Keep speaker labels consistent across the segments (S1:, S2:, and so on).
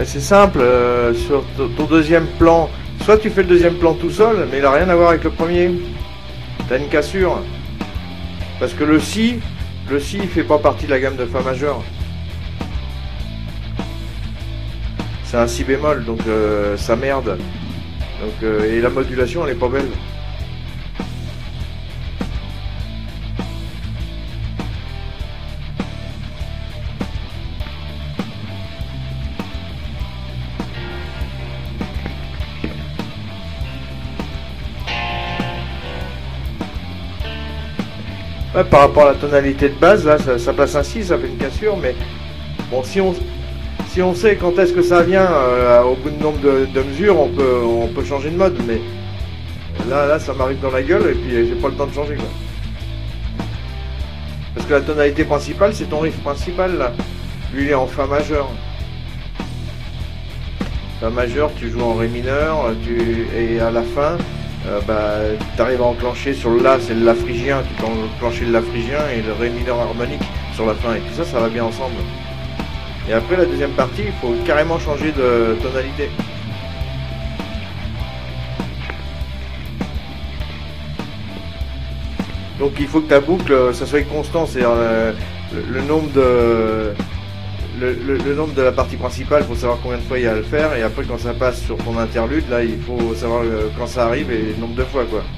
S1: Mais c'est simple, sur ton deuxième plan, soit tu fais le deuxième plan tout seul, mais il n'a rien à voir avec le premier. T'as une cassure. Parce que le si il fait pas partie de la gamme de fa majeur. C'est un si bémol, donc ça merde. Donc, et la modulation elle est pas belle. Ouais, par rapport à la tonalité de base, là, ça passe un si, ça fait une cassure, mais bon, si on sait quand est-ce que ça vient, au bout de nombre de mesures, on peut changer de mode, mais là, ça m'arrive dans la gueule et puis j'ai pas le temps de changer, quoi. Parce que la tonalité principale, c'est ton riff principal, là. Lui, il est en fa majeur. Fa majeur, tu joues en ré mineur, et à la fin, tu arrives à enclencher sur le la, c'est le la phrygien, tu peux enclencher le la phrygien et le ré mineur harmonique sur la fin, et tout ça, ça va bien ensemble. Et après, la deuxième partie, il faut carrément changer de tonalité. Donc il faut que ta boucle, ça soit constant, c'est-à-dire le nombre de... Le nombre de la partie principale, il faut savoir combien de fois il y a à le faire, et après quand ça passe sur ton interlude, là il faut savoir quand ça arrive et le nombre de fois, quoi.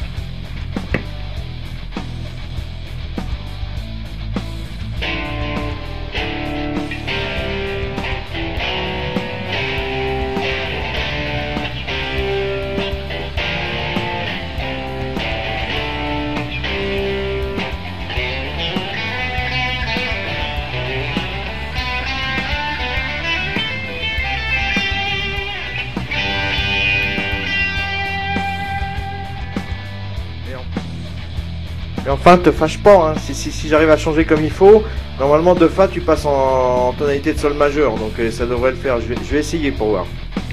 S1: Et enfin, te fâche pas, hein. Si j'arrive à changer comme il faut, normalement de fa tu passes en tonalité de sol majeur, donc ça devrait le faire. Je vais essayer pour voir.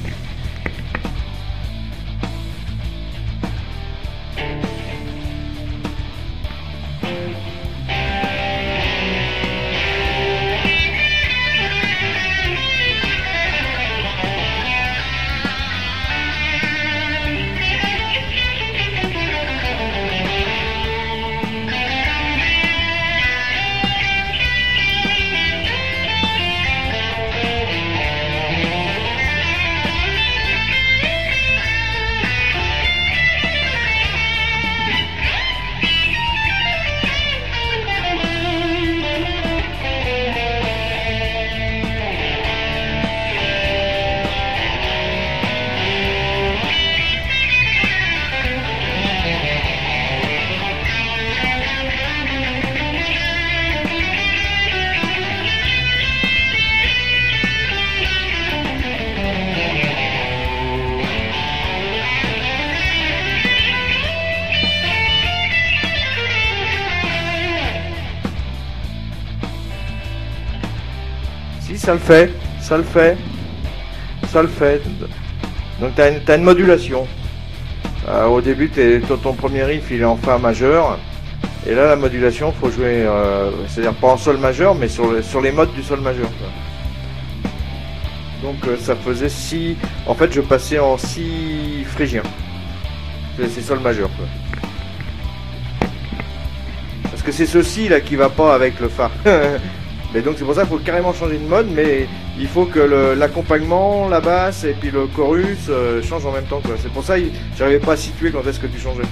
S1: Si, ça le fait, ça le fait, ça le fait. Donc t'as une modulation. Au début, ton premier riff il est en fa majeur, et là la modulation, faut jouer, c'est-à-dire pas en sol majeur, mais sur les modes du sol majeur, quoi. Donc ça faisait si, en fait je passais en si phrygien. C'est sol majeur, quoi. Parce que c'est ceci là qui va pas avec le fa. Mais donc c'est pour ça qu'il faut carrément changer de mode, mais il faut que l'accompagnement, la basse et puis le chorus changent en même temps, quoi. C'est pour ça que j'arrivais pas à situer quand est-ce que tu changeais.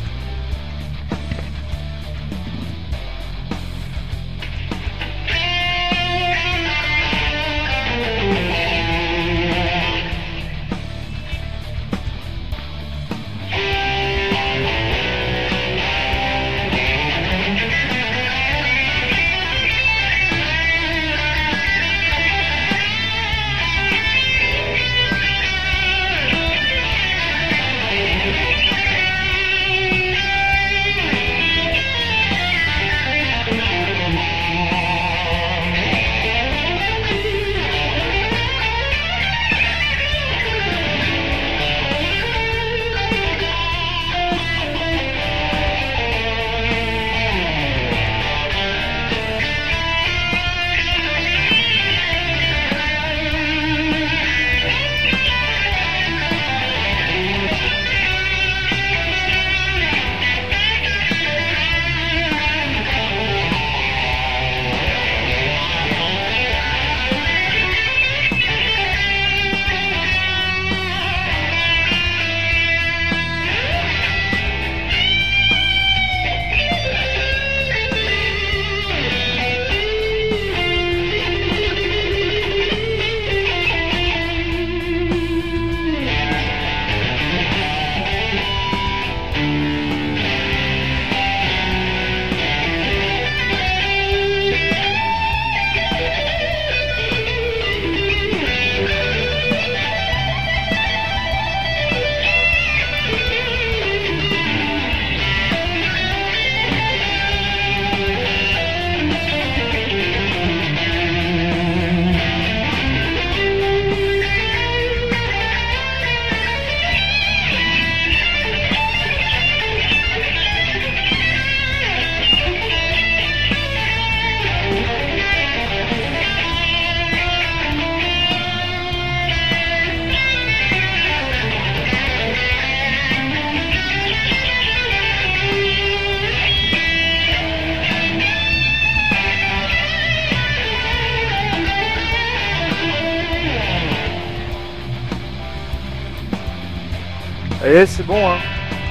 S1: Et c'est bon, hein.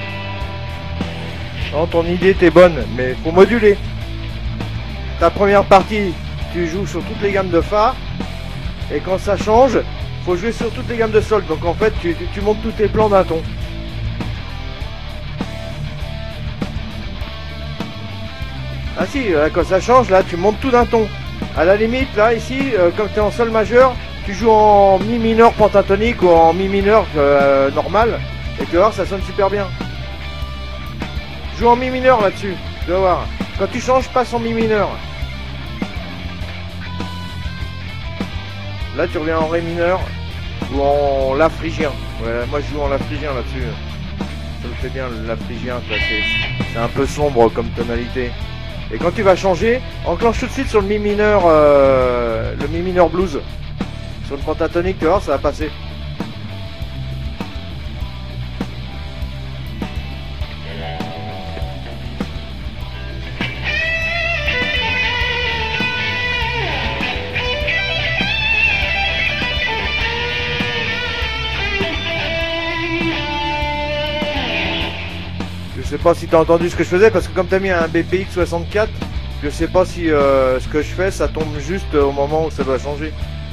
S1: Non, ton idée t'es bonne, mais faut moduler. Ta première partie, tu joues sur toutes les gammes de Fa, et quand ça change, faut jouer sur toutes les gammes de Sol. Donc en fait, tu montes tous tes plans d'un ton. Ah si, quand ça change, là, tu montes tout d'un ton. À la limite, là, ici, quand tu es en Sol majeur, tu joues en Mi mineur pentatonique ou en Mi mineur normal, et tu vas voir, ça sonne super bien. Joue en Mi mineur là-dessus, tu vas voir. Quand tu changes, passe en Mi mineur. Là, tu reviens en Ré mineur ou en La phrygien. Ouais, moi, je joue en La phrygien là-dessus. Ça me fait bien le La phrygien, c'est un peu sombre comme tonalité. Et quand tu vas changer, enclenche tout de suite sur le Mi mineur blues. Sur le pentatonique, tu vois, ça va passer. Je sais pas si tu as entendu ce que je faisais, parce que comme tu as mis un BPX 64, je sais pas si ce que je fais, ça tombe juste au moment où ça doit changer.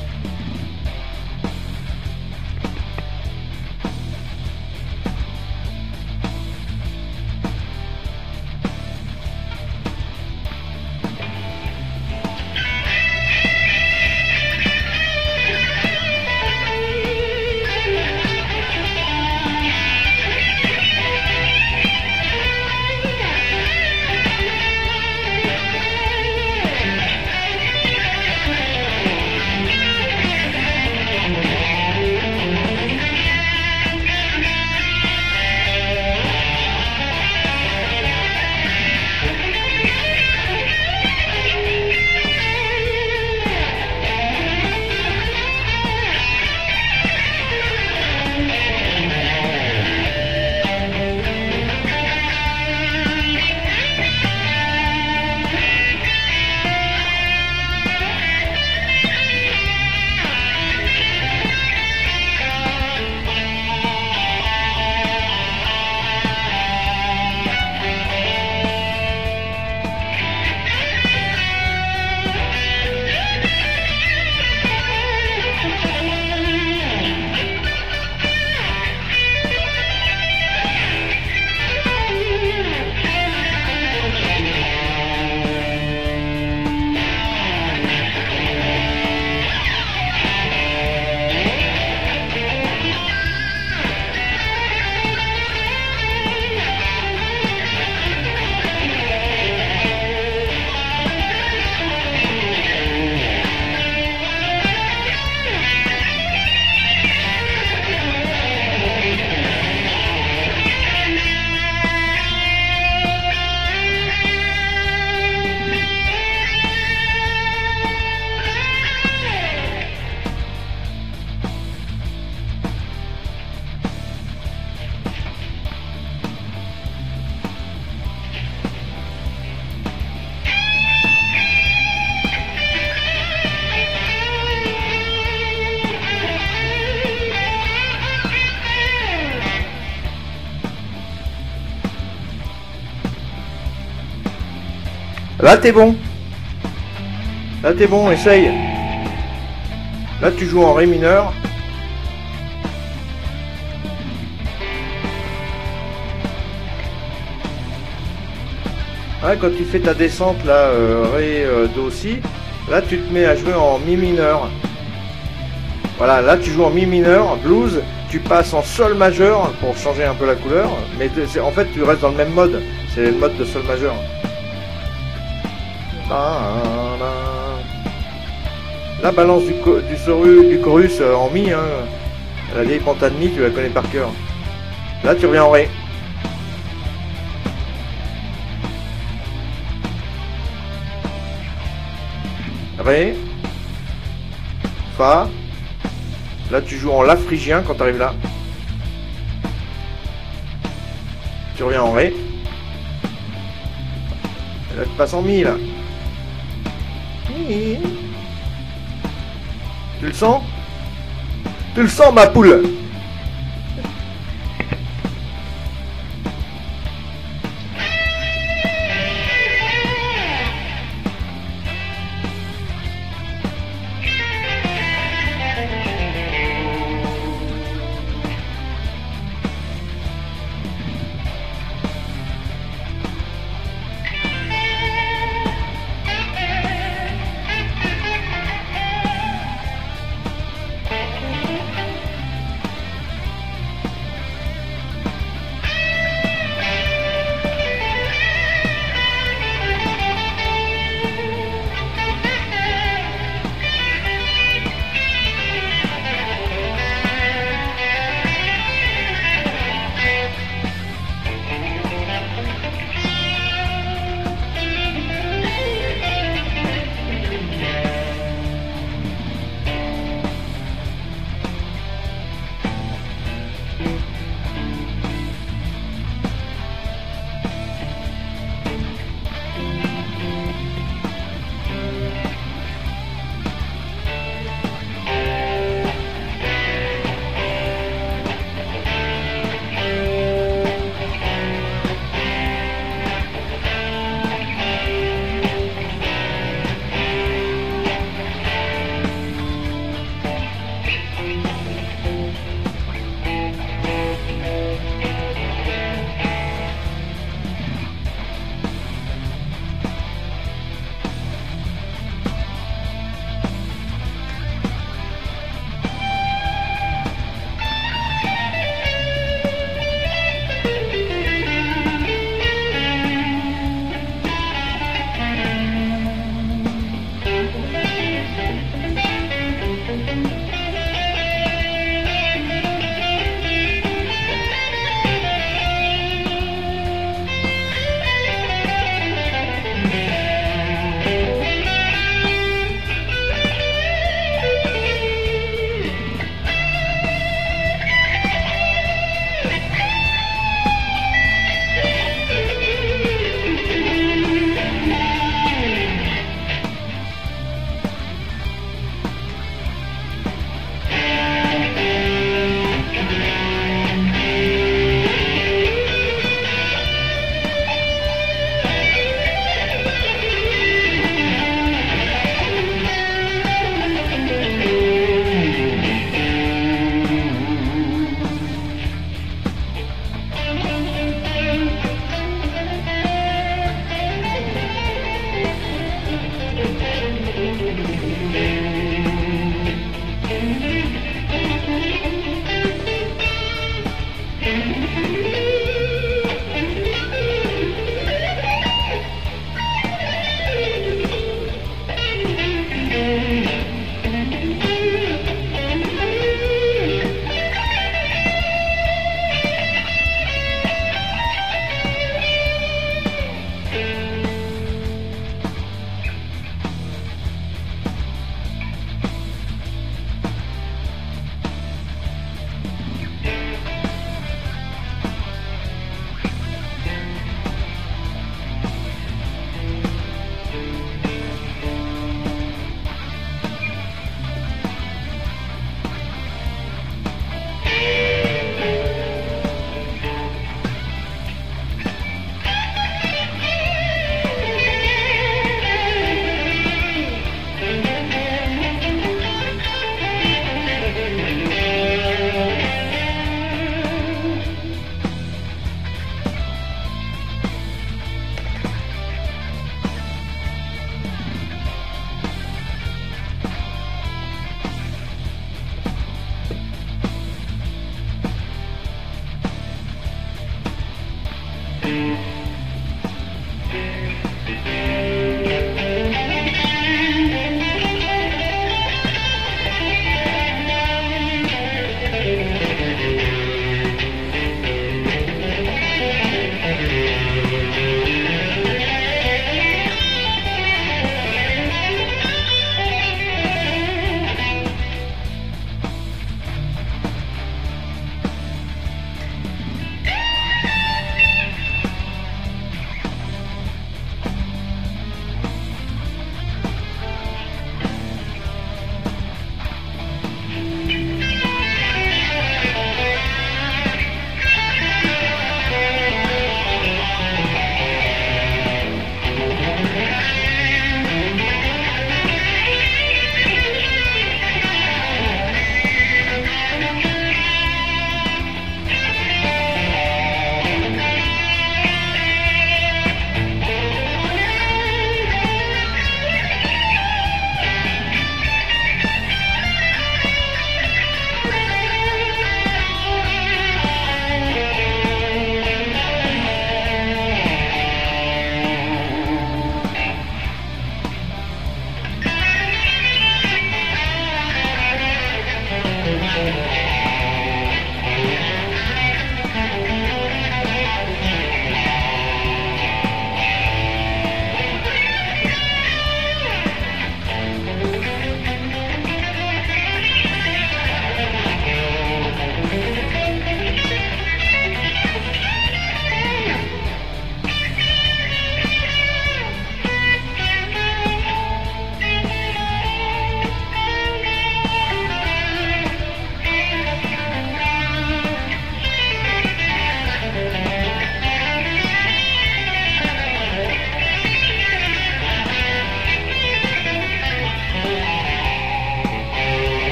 S1: Là t'es bon. Là t'es bon, essaye. Là tu joues en Ré mineur. Ouais, quand tu fais ta descente là, Ré, Do, Si, là tu te mets à jouer en Mi mineur. Voilà, là tu joues en Mi mineur, blues, tu passes en Sol majeur pour changer un peu la couleur, mais en fait tu restes dans le même mode, c'est le mode de Sol majeur. La balance du chorus en Mi, hein. La vieille penta de Mi, tu la connais par cœur. Là tu reviens en Ré. Ré, Fa. Là tu joues en La phrygien quand tu arrives là. Tu reviens en Ré. Et là tu passes en Mi là. Tu le sens? Tu le sens ma poule?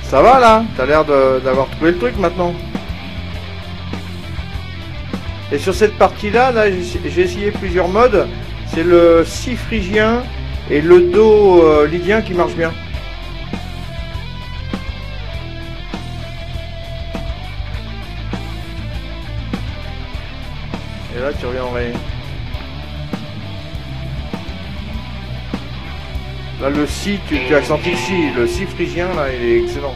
S1: Ça va là? T'as l'air d'avoir trouvé le truc maintenant. Et sur cette partie-là, là, j'ai essayé plusieurs modes. C'est le si phrygien et le do lydien qui marche bien. Et là, tu reviens en ré. Là, le si, tu as senti le si phrygien, là, il est excellent.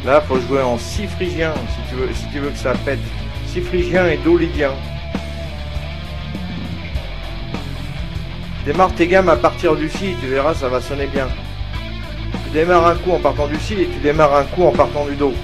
S1: Là, faut jouer en si phrygien si tu veux que ça pète. Si phrygien et do lydien. Démarre tes gammes à partir du si, tu verras, ça va sonner bien. Tu démarres un coup en partant du si et tu démarres un coup en partant du do.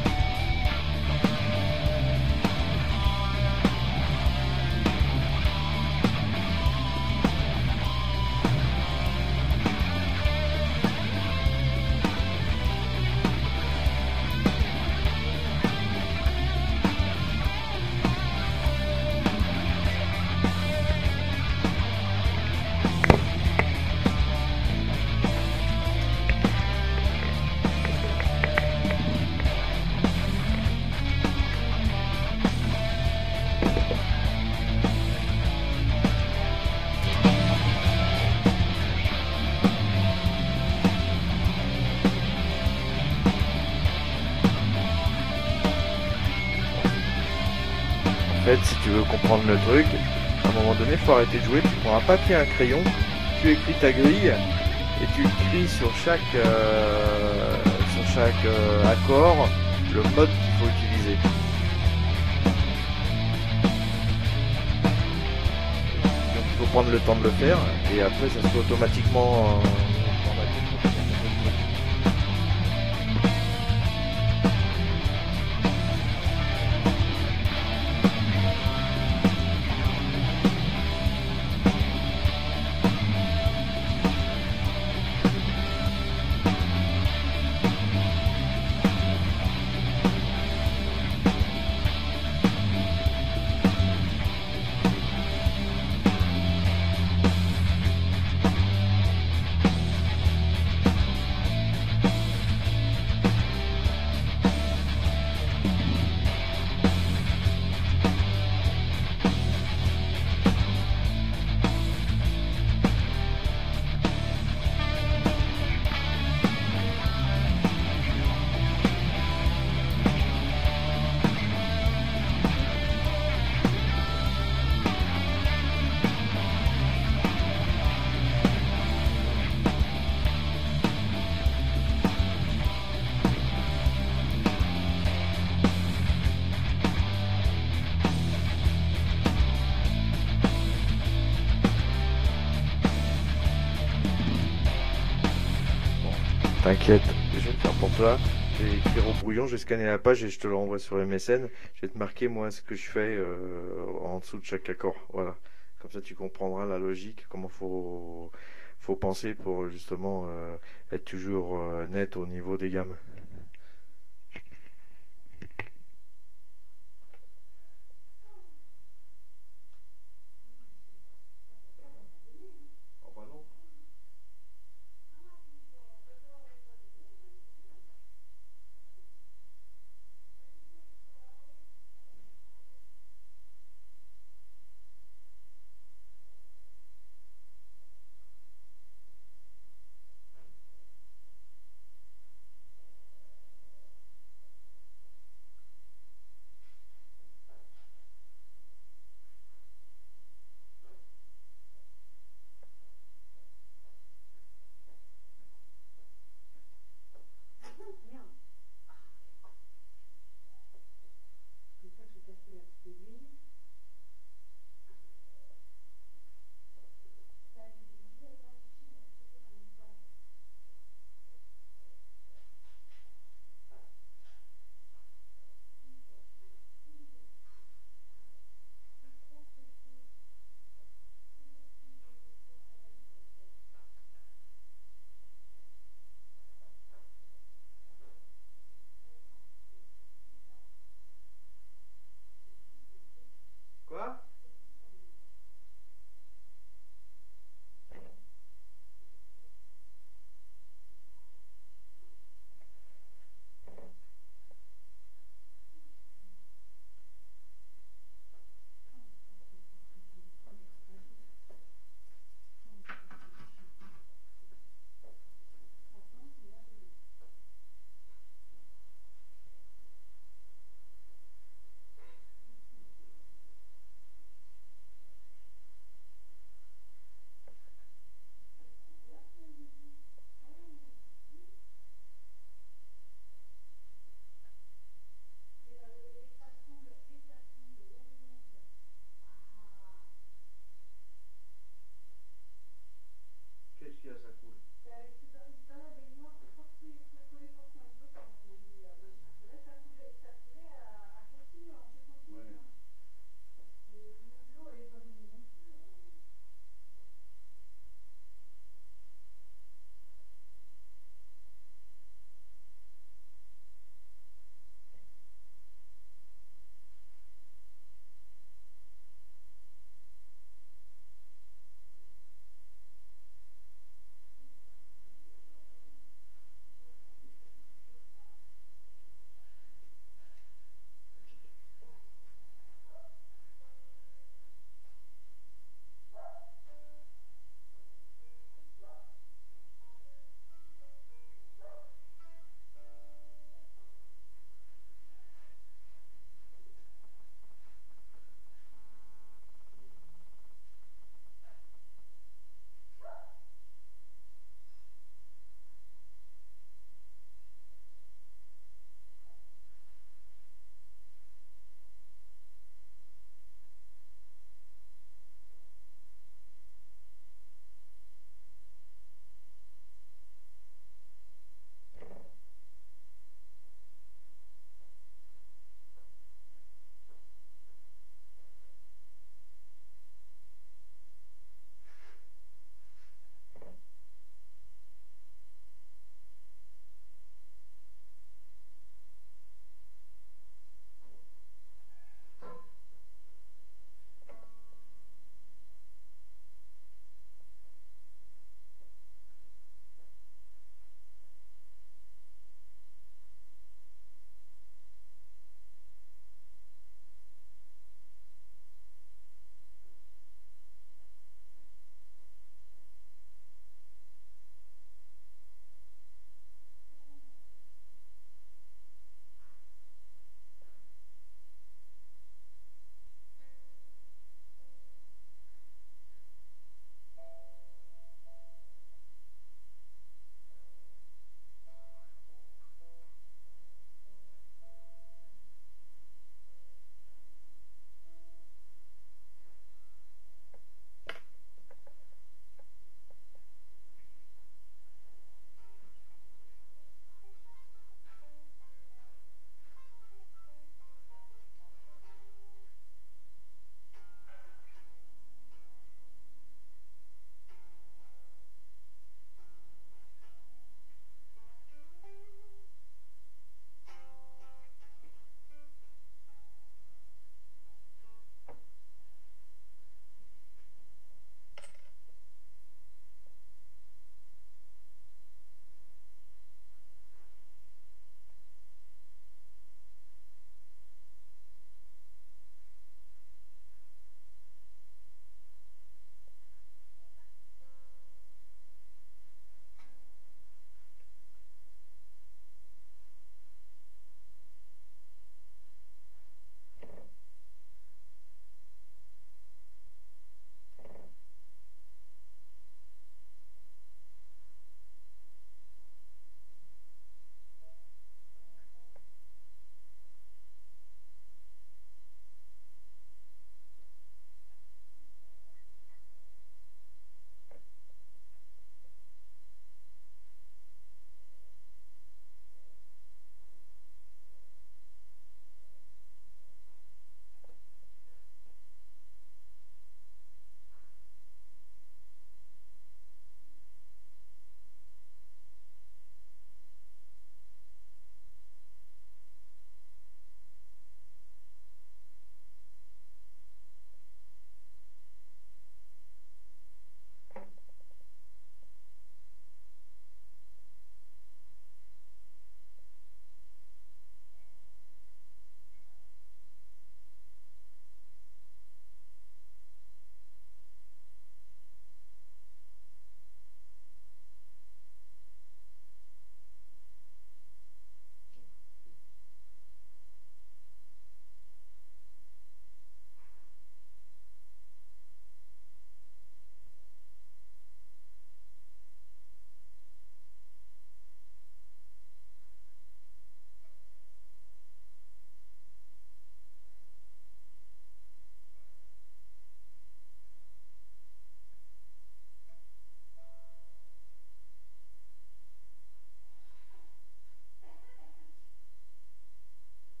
S1: En fait, si tu veux comprendre le truc, à un moment donné, il faut arrêter de jouer. Tu prends un papier, un crayon, tu écris ta grille et tu écris sur chaque accord le mode qu'il faut utiliser. Donc il faut prendre le temps de le faire et après ça se fait automatiquement dans la tête. T'inquiète, je vais le faire pour toi. Je vais écrire au brouillon, je vais scanner la page et je te le renvoie sur MSN. Je vais te marquer moi ce que je fais en dessous de chaque accord. Voilà. Comme ça tu comprendras la logique, comment faut penser pour justement être toujours net au niveau des gammes.